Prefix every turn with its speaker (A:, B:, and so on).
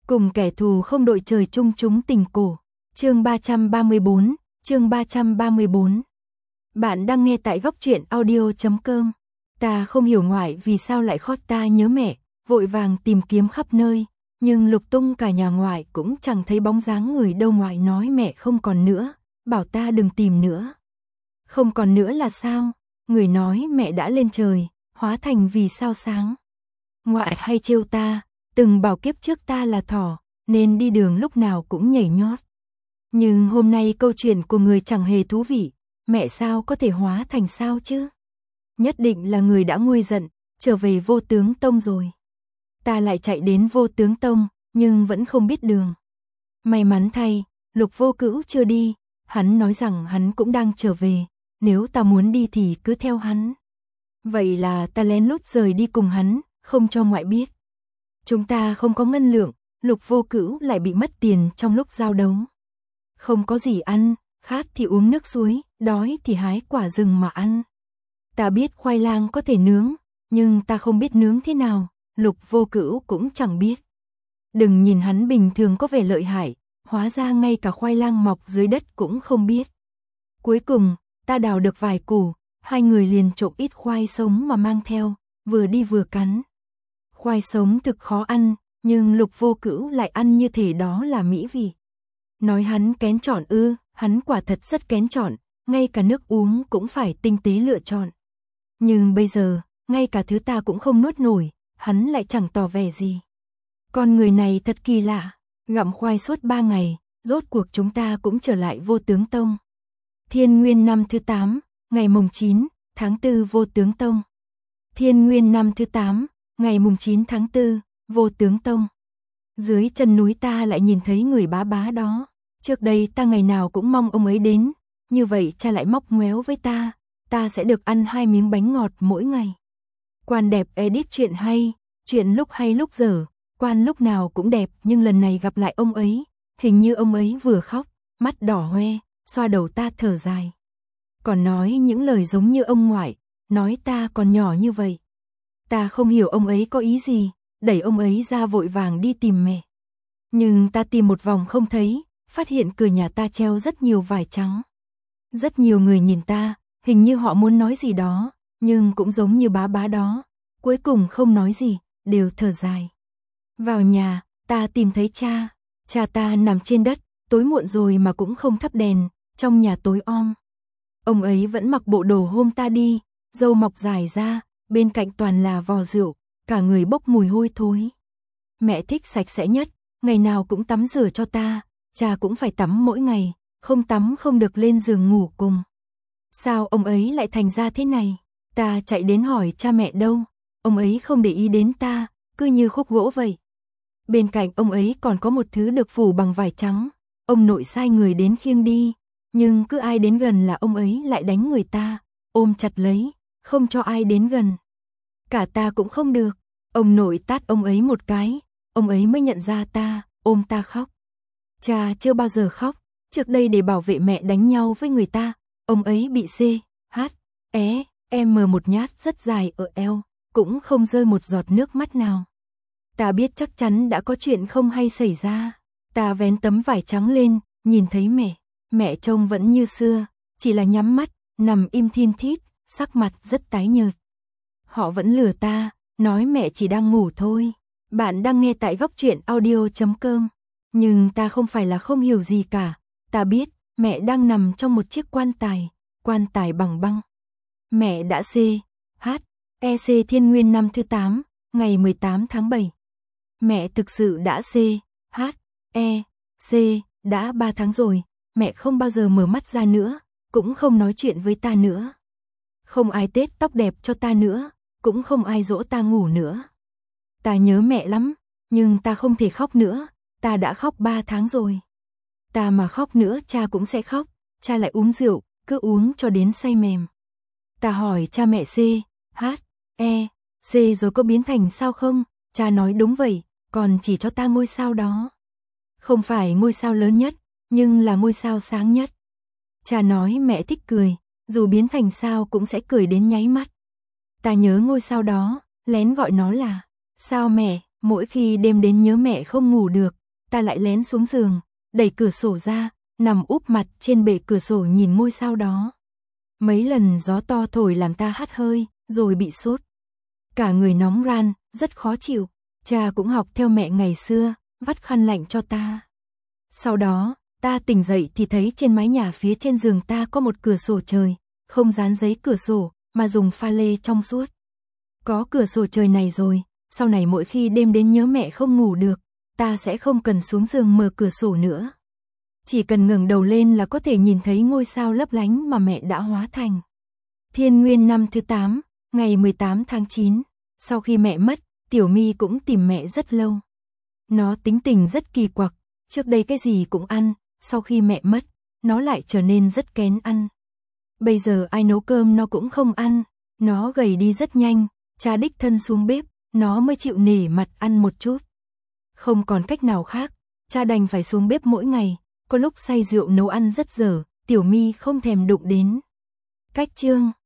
A: Cùng kẻ thù không đội trời chung chúng tình cổ. Chương 334. Bạn đang nghe tại góc truyện audio.com. Ta không hiểu ngoại vì sao lại khóc, ta nhớ mẹ, vội vàng tìm kiếm khắp nơi, nhưng lục tung cả nhà ngoại cũng chẳng thấy bóng dáng người đâu. Ngoại nói mẹ không còn nữa, bảo ta đừng tìm nữa. Không còn nữa là sao? Người nói mẹ đã lên trời, hóa thành vì sao sáng. Ngoại hay trêu ta, từng bảo kiếp trước ta là thỏ, nên đi đường lúc nào cũng nhảy nhót. Nhưng hôm nay câu chuyện của người chẳng hề thú vị, mẹ sao có thể hóa thành sao chứ? Nhất định là người đã nguôi giận, trở về Vô Tướng Tông rồi. Ta lại chạy đến Vô Tướng Tông, nhưng vẫn không biết đường. May mắn thay, Lục Vô Cữu chưa đi, hắn nói rằng hắn cũng đang trở về, nếu ta muốn đi thì cứ theo hắn. Vậy là ta lén lút rời đi cùng hắn, không cho ngoại biết. Chúng ta không có ngân lượng, Lục Vô Cữu lại bị mất tiền trong lúc giao đấu. Không có gì ăn, khát thì uống nước suối, đói thì hái quả rừng mà ăn. Ta biết khoai lang có thể nướng, nhưng ta không biết nướng thế nào, Lục Vô Cữu cũng chẳng biết. Đừng nhìn hắn bình thường có vẻ lợi hại, hóa ra ngay cả khoai lang mọc dưới đất cũng không biết. Cuối cùng, ta đào được vài củ, hai người liền trộm ít khoai sống mà mang theo, vừa đi vừa cắn. Khoai sống thực khó ăn, nhưng Lục Vô Cữu lại ăn như thể đó là mỹ vị. Nói hắn kén chọn ư, hắn quả thật rất kén chọn, ngay cả nước uống cũng phải tinh tế lựa chọn. Nhưng bây giờ, ngay cả thứ ta cũng không nuốt nổi, hắn lại chẳng tỏ vẻ gì. Con người này thật kỳ lạ, gặm khoai suốt 3 ngày, rốt cuộc chúng ta cũng trở lại Vô Tướng Tông. Thiên Nguyên năm thứ 8, ngày mùng 9, tháng 4 Vô Tướng Tông. Thiên Nguyên năm thứ 8, ngày mùng 9 tháng 4, Vô Tướng Tông. Dưới chân núi ta lại nhìn thấy người bá bá đó. Trước đây ta ngày nào cũng mong ông ấy đến, như vậy cha lại móc ngoéo với ta sẽ được ăn 2 miếng bánh ngọt mỗi ngày. Quan đẹp edit chuyện hay lúc dở, quan lúc nào cũng đẹp, nhưng lần này gặp lại ông ấy, hình như ông ấy vừa khóc, mắt đỏ hoe, xoa đầu ta thở dài. Còn nói những lời giống như ông ngoại, nói ta còn nhỏ như vậy. Ta không hiểu ông ấy có ý gì, đẩy ông ấy ra vội vàng đi tìm mẹ. Nhưng ta tìm một vòng không thấy, phát hiện cửa nhà ta treo rất nhiều vải trắng. Rất nhiều người nhìn ta, hình như họ muốn nói gì đó, nhưng cũng giống như bá bá đó, cuối cùng không nói gì, đều thở dài. Vào nhà, ta tìm thấy cha ta nằm trên đất, tối muộn rồi mà cũng không thắp đèn, trong nhà tối om. Ông ấy vẫn mặc bộ đồ hôm ta đi, râu mọc dài ra, bên cạnh toàn là vò rượu, cả người bốc mùi hôi thối. Mẹ thích sạch sẽ nhất, ngày nào cũng tắm rửa cho ta, cha cũng phải tắm mỗi ngày, không tắm không được lên giường ngủ cùng. Sao ông ấy lại thành ra thế này? Ta chạy đến hỏi cha mẹ đâu, ông ấy không để ý đến ta, cứ như khúc gỗ vậy. Bên cạnh ông ấy còn có một thứ được phủ bằng vải trắng, ông nội sai người đến khiêng đi, nhưng cứ ai đến gần là ông ấy lại đánh người ta, ôm chặt lấy, không cho ai đến gần. Cả ta cũng không được, ông nội tát ông ấy một cái, ông ấy mới nhận ra ta, ôm ta khóc. Cha chưa bao giờ khóc, trước đây để bảo vệ mẹ đánh nhau với người ta, ông ấy bị CHE một nhát rất dài ở eo, cũng không rơi một giọt nước mắt nào. Ta biết chắc chắn đã có chuyện không hay xảy ra. Ta vén tấm vải trắng lên, nhìn thấy mẹ trông vẫn như xưa, chỉ là nhắm mắt, nằm im thin thít, sắc mặt rất tái nhợt. Họ vẫn lừa ta, nói mẹ chỉ đang ngủ thôi. Bạn đang nghe tại góc truyện audio.com. Nhưng ta không phải là không hiểu gì cả. Ta biết, mẹ đang nằm trong một chiếc quan tài bằng băng. Mẹ đã CHEC Thiên Nguyên năm thứ 8, ngày 18 tháng 7. Mẹ thực sự đã CHEC, đã 3 tháng rồi, mẹ không bao giờ mở mắt ra nữa, cũng không nói chuyện với ta nữa. Không ai tết tóc đẹp cho ta nữa, cũng không ai dỗ ta ngủ nữa. Ta nhớ mẹ lắm, nhưng ta không thể khóc nữa, ta đã khóc 3 tháng rồi. Ta mà khóc nữa cha cũng sẽ khóc, cha lại uống rượu, cứ uống cho đến say mềm. Ta hỏi cha mẹ CHEC rồi có biến thành sao không? Cha nói đúng vậy, còn chỉ cho ta ngôi sao đó. Không phải ngôi sao lớn nhất, nhưng là ngôi sao sáng nhất. Cha nói mẹ thích cười, dù biến thành sao cũng sẽ cười đến nháy mắt. Ta nhớ ngôi sao đó, lén gọi nó là sao mẹ, Mỗi khi đêm đến nhớ mẹ không ngủ được, ta lại lén xuống giường, đẩy cửa sổ ra, nằm úp mặt trên bệ cửa sổ nhìn ngôi sao đó. Mấy lần gió to thổi làm ta hắt hơi, rồi bị sốt. Cả người nóng ran, rất khó chịu. Cha cũng học theo mẹ ngày xưa, vắt khăn lạnh cho ta. Sau đó, ta tỉnh dậy thì thấy trên mái nhà phía trên giường ta có một cửa sổ trời, không dán giấy cửa sổ, mà dùng pha lê trong suốt. Có cửa sổ trời này rồi, sau này mỗi khi đêm đến nhớ mẹ không ngủ được, ta sẽ không cần xuống giường mở cửa sổ nữa. Chỉ cần ngẩng đầu lên là có thể nhìn thấy ngôi sao lấp lánh mà mẹ đã hóa thành. Thiên Nguyên năm thứ 8, ngày 18 tháng 9, sau khi mẹ mất, Tiểu My cũng tìm mẹ rất lâu. Nó tính tình rất kỳ quặc, trước đây cái gì cũng ăn, sau khi mẹ mất, nó lại trở nên rất kén ăn. Bây giờ ai nấu cơm nó cũng không ăn, nó gầy đi rất nhanh, cha đích thân xuống bếp, nó mới chịu nể mặt ăn một chút. Không còn cách nào khác, cha đành phải xuống bếp mỗi ngày, có lúc say rượu nấu ăn rất dở, Tiểu My không thèm đụng đến. Cách chương